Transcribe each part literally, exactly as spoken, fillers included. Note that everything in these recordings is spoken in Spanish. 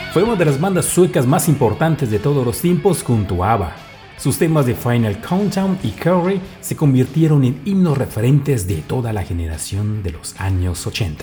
Fue una de las bandas suecas más importantes de todos los tiempos junto a ABBA. Sus temas de Final Countdown y Curry se convirtieron en himnos referentes de toda la generación de los años ochenta.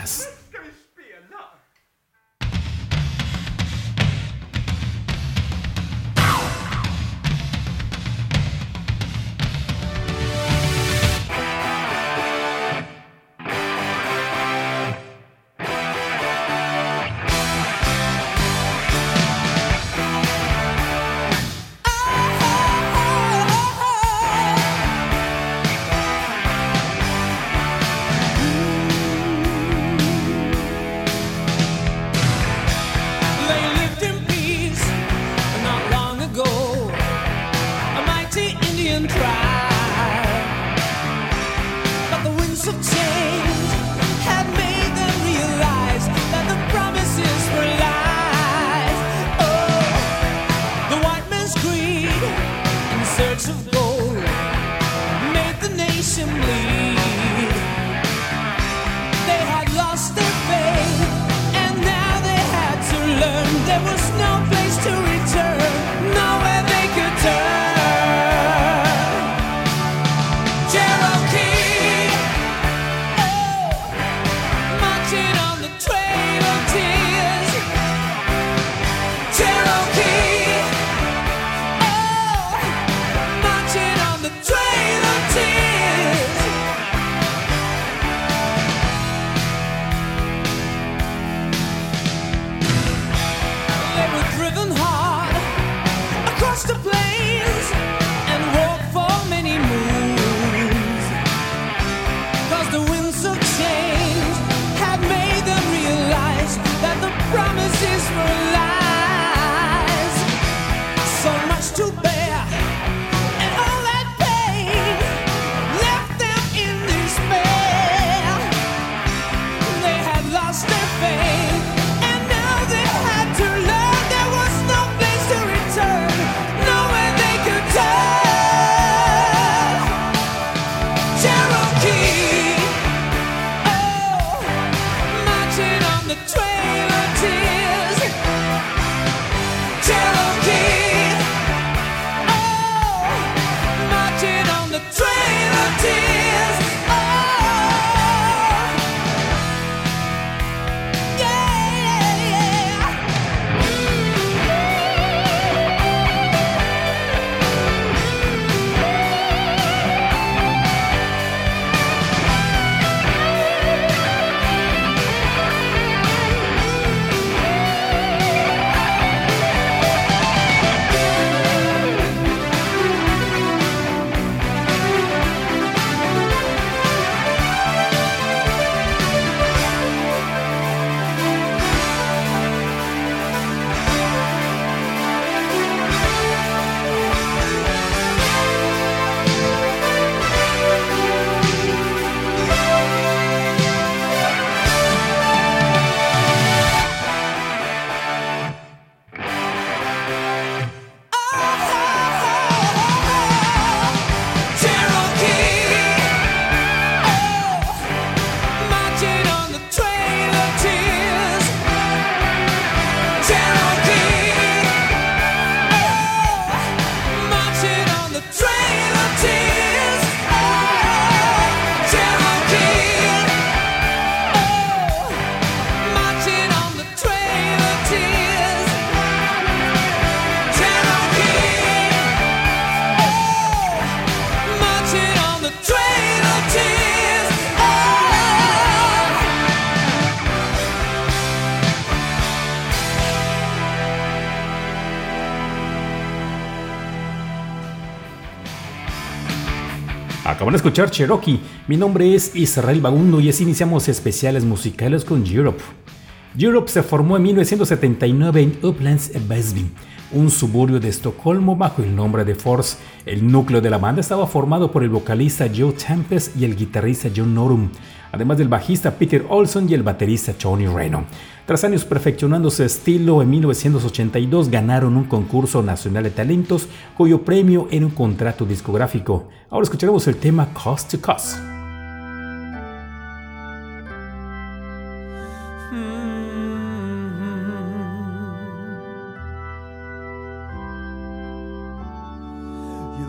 Acaban de escuchar Cherokee. Mi nombre es Israel Bagundo y así iniciamos especiales musicales con Europe. Europe se formó en mil novecientos setenta y nueve en Upplands Väsby, un suburbio de Estocolmo, bajo el nombre de Force. El núcleo de la banda estaba formado por el vocalista Joe Tempest y el guitarrista John Norum, además del bajista Peter Olson y el baterista Tony Reno. Tras años perfeccionando su estilo, en mil novecientos ochenta y dos ganaron un concurso nacional de talentos cuyo premio era un contrato discográfico. Ahora escucharemos el tema Coast to Coast.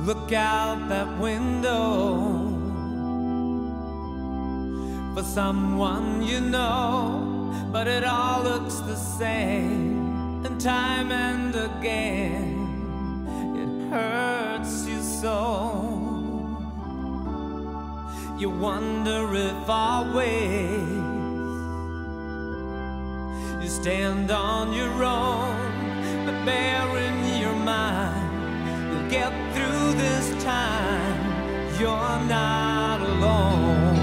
Look out that window for someone you know, but it all looks the same, and time and again it hurts you so. You wonder if always you stand on your own, but bear in your mind you'll get through this time. You're not alone.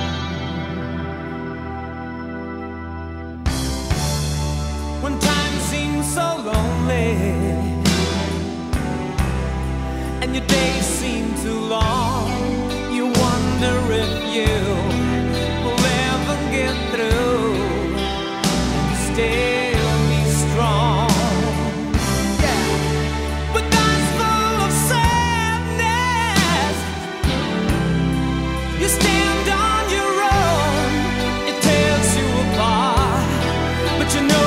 When time seems so lonely and your days seem too long, you wonder if you will ever get through and still be strong. Yeah. With eyes full of sadness, you stand on your own. It tears you apart, but you know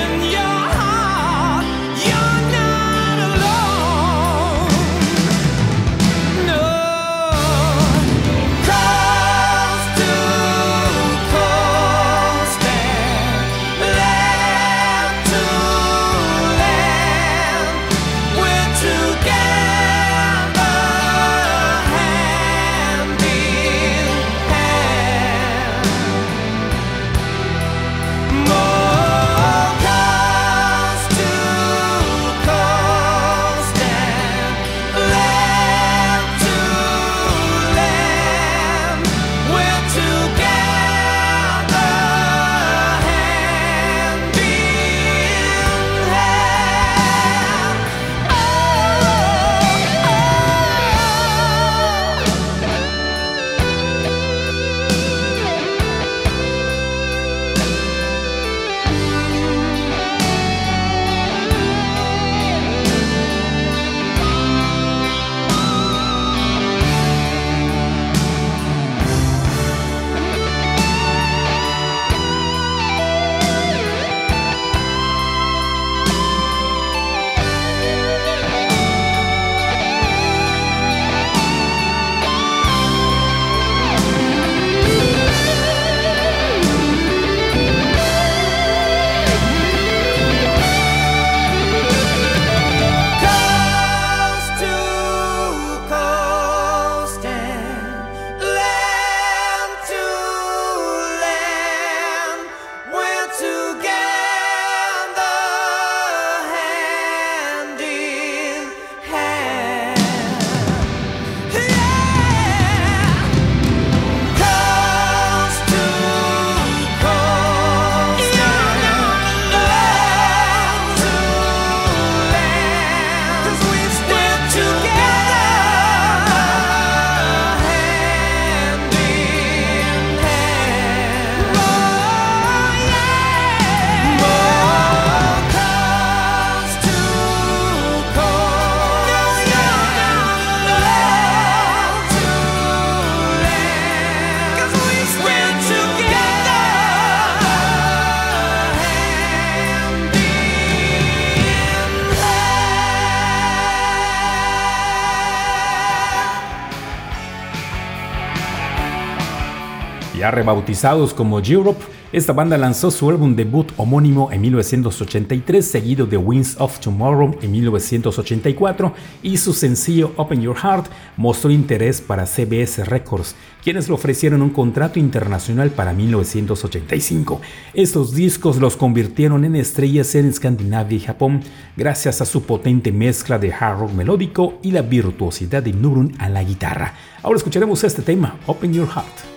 Ya rebautizados como Europe, esta banda lanzó su álbum debut homónimo en mil novecientos ochenta y tres, seguido de Winds of Tomorrow en mil novecientos ochenta y cuatro, y su sencillo Open Your Heart mostró interés para C B S Records, quienes le ofrecieron un contrato internacional para mil novecientos ochenta y cinco. Estos discos los convirtieron en estrellas en Escandinavia y Japón, gracias a su potente mezcla de hard rock melódico y la virtuosidad de Nurun a la guitarra. Ahora escucharemos este tema, Open Your Heart.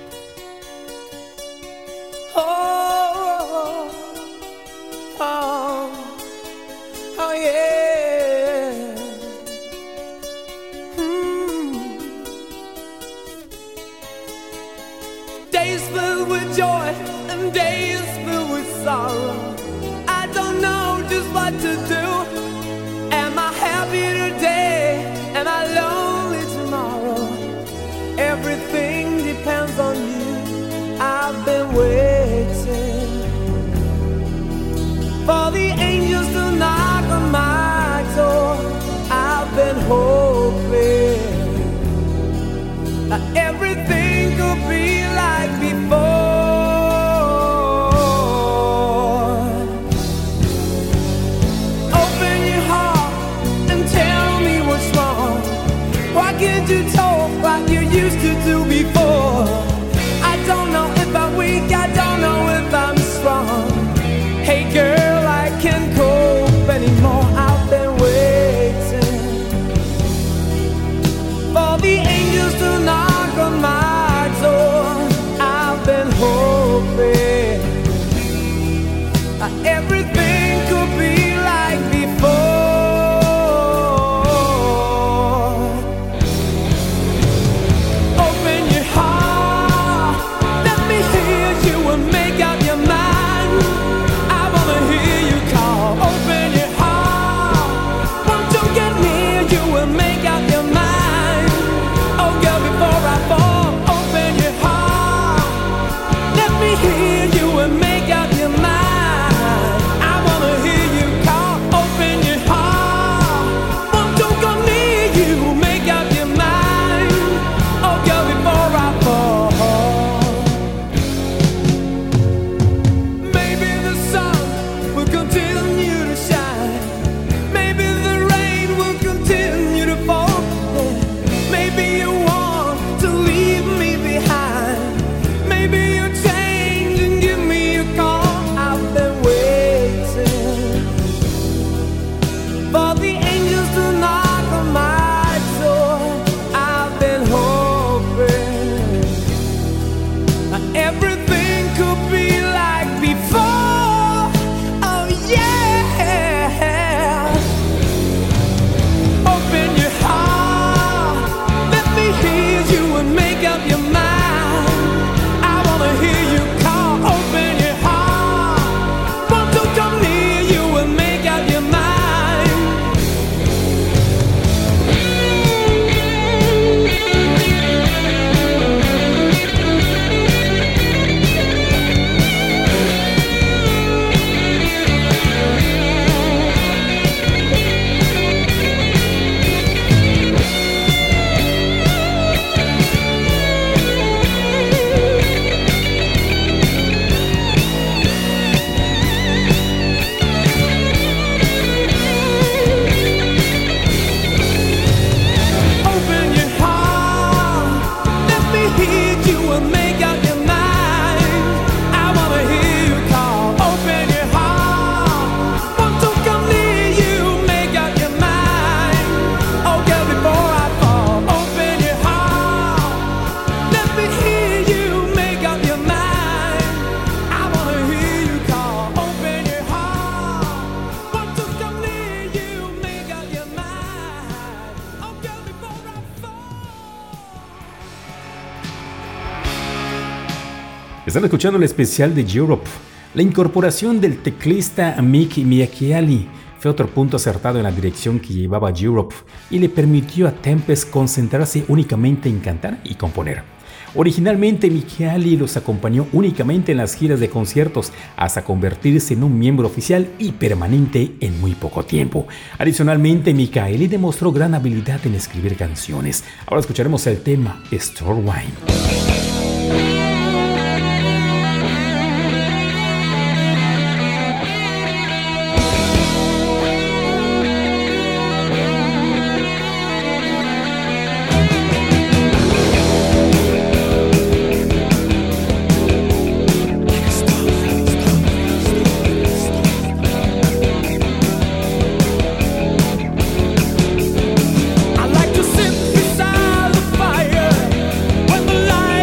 Everything depends on you. I've been waiting for the angels to knock on my door. I've been hoping everything could be like before. Open your heart and tell me what's wrong. Why can't you talk like you used to do before? I don't know if I'm weak, I don't know if I'm strong. Hey girl, I can't cope anymore. I've been waiting for the angels to knock on my door. I've been hoping everything could be like before. Open your heart, let me hear you and make up your mind. I wanna hear you call. Open your heart, won't you get near you and make up your mind. Oh girl, before I fall, open your heart, let me hear you and make up your mind. I wanna hear you call. Open your heart, won't you go near you, make up your mind. Oh girl, before I fall. Maybe the sun will continue to shine. Maybe the rain will continue to fall. Maybe you want to leave me behind. Maybe you change and give me a call. I've been waiting for the angels to knock on my door. I've been hoping everything could be like before. Oh yeah. Open your heart, let me hear you and make up your mind. I wanna hear you call. Open your heart, want to come near you and make up your mind. Open your heart, let me hear you and make up your mind. I wanna hear you call. Open your heart, want to come near you, make up your mind. Oh girl, before I fall. Open your heart, let me hear you, make up your mind. I wanna hear you call. Open your heart, want to come near you, make up your mind. Oh girl, before I fall. Están escuchando el especial de Europe. La incorporación del teclista Mick Michiali fue otro punto acertado en la dirección que llevaba Europe y le permitió a Tempest concentrarse únicamente en cantar y componer. Originalmente Michiali los acompañó únicamente en las giras de conciertos hasta convertirse en un miembro oficial y permanente en muy poco tiempo. Adicionalmente, Michiali demostró gran habilidad en escribir canciones. Ahora escucharemos el tema Store Wine. I like to sit beside the fire when the light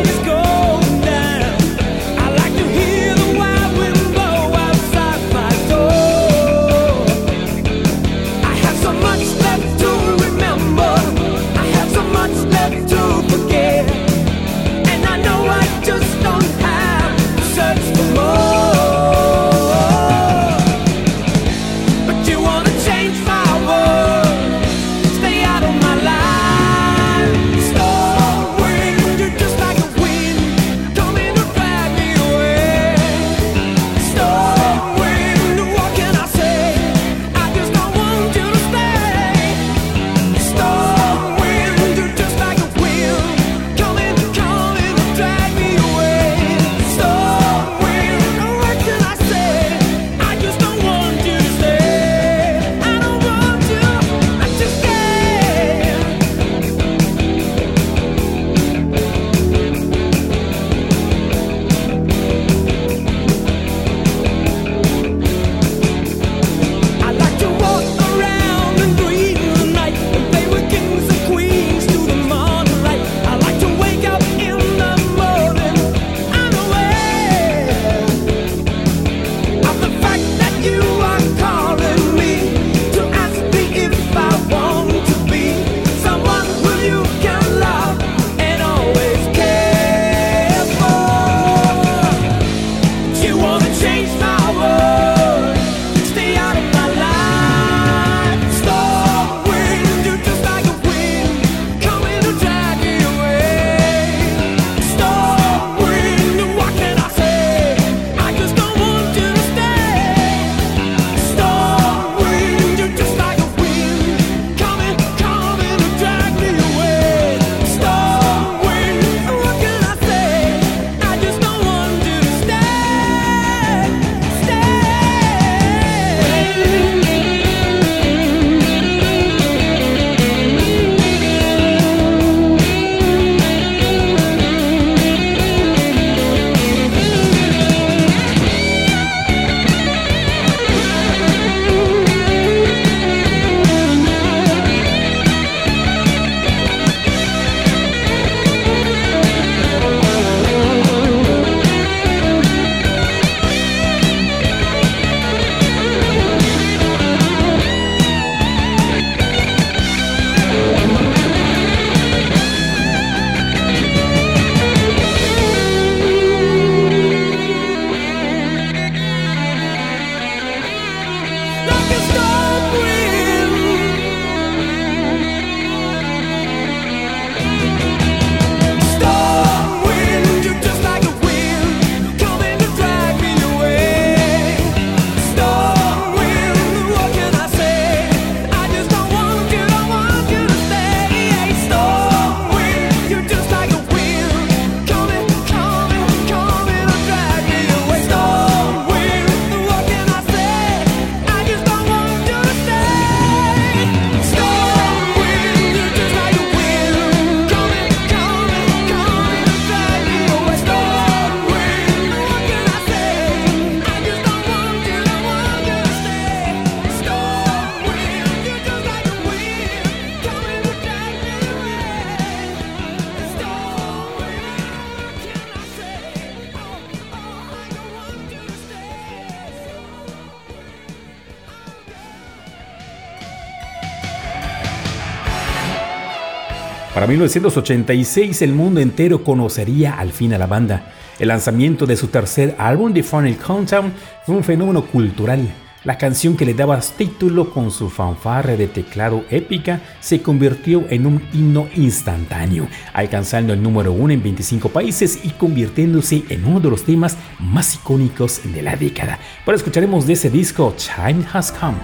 Para mil novecientos ochenta y seis el mundo entero conocería al fin a la banda. El lanzamiento de su tercer álbum, The Final Countdown, fue un fenómeno cultural. La canción que le daba título con su fanfarria de teclado épica se convirtió en un himno instantáneo, alcanzando el número uno en veinticinco países y convirtiéndose en uno de los temas más icónicos de la década. Ahora escucharemos de ese disco Time Has Come.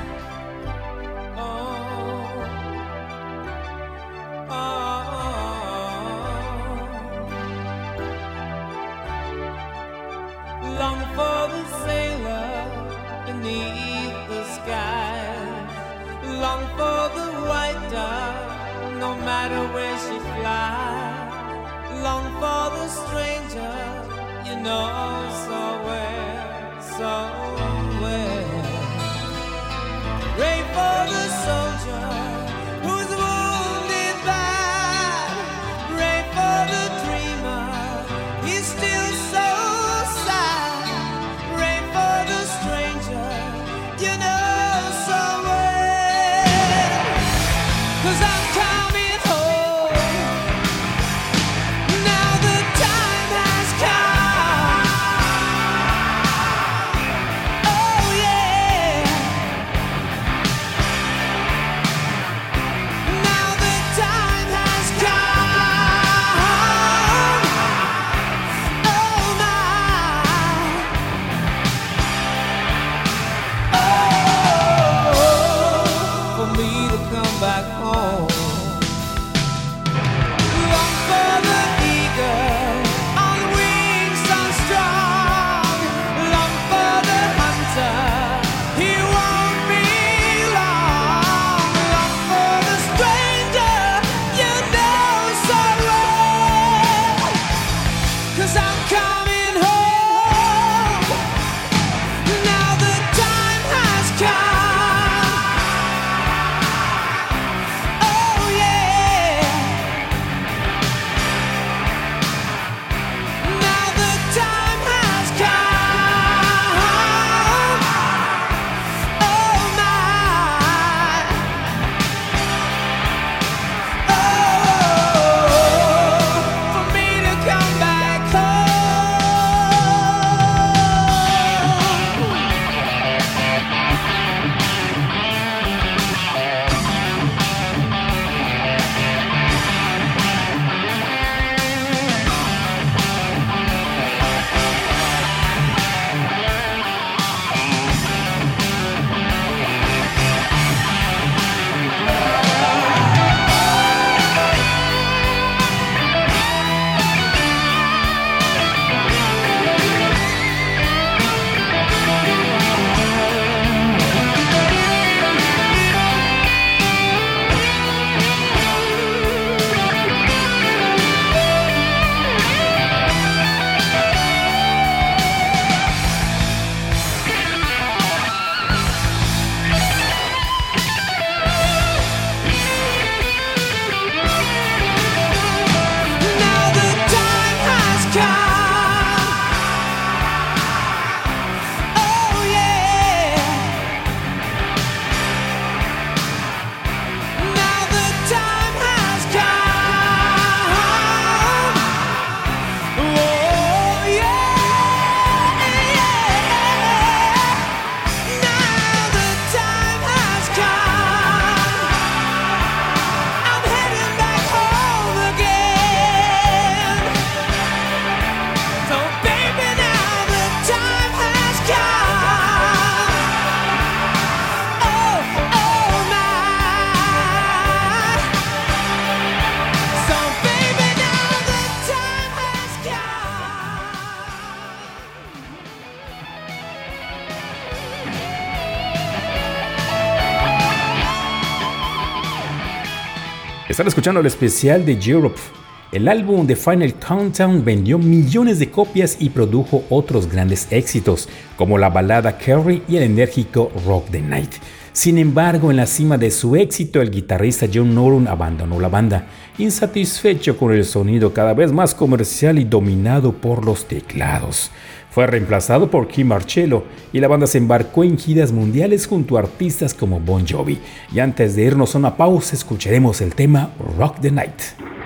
Están escuchando el especial de Europe. El álbum The Final Countdown vendió millones de copias y produjo otros grandes éxitos, como la balada Carrie y el enérgico Rock the Night. Sin embargo, en la cima de su éxito, el guitarrista John Norum abandonó la banda, insatisfecho con el sonido cada vez más comercial y dominado por los teclados. Fue reemplazado por Kim Marcello y la banda se embarcó en giras mundiales junto a artistas como Bon Jovi. Y antes de irnos a una pausa, escucharemos el tema Rock the Night.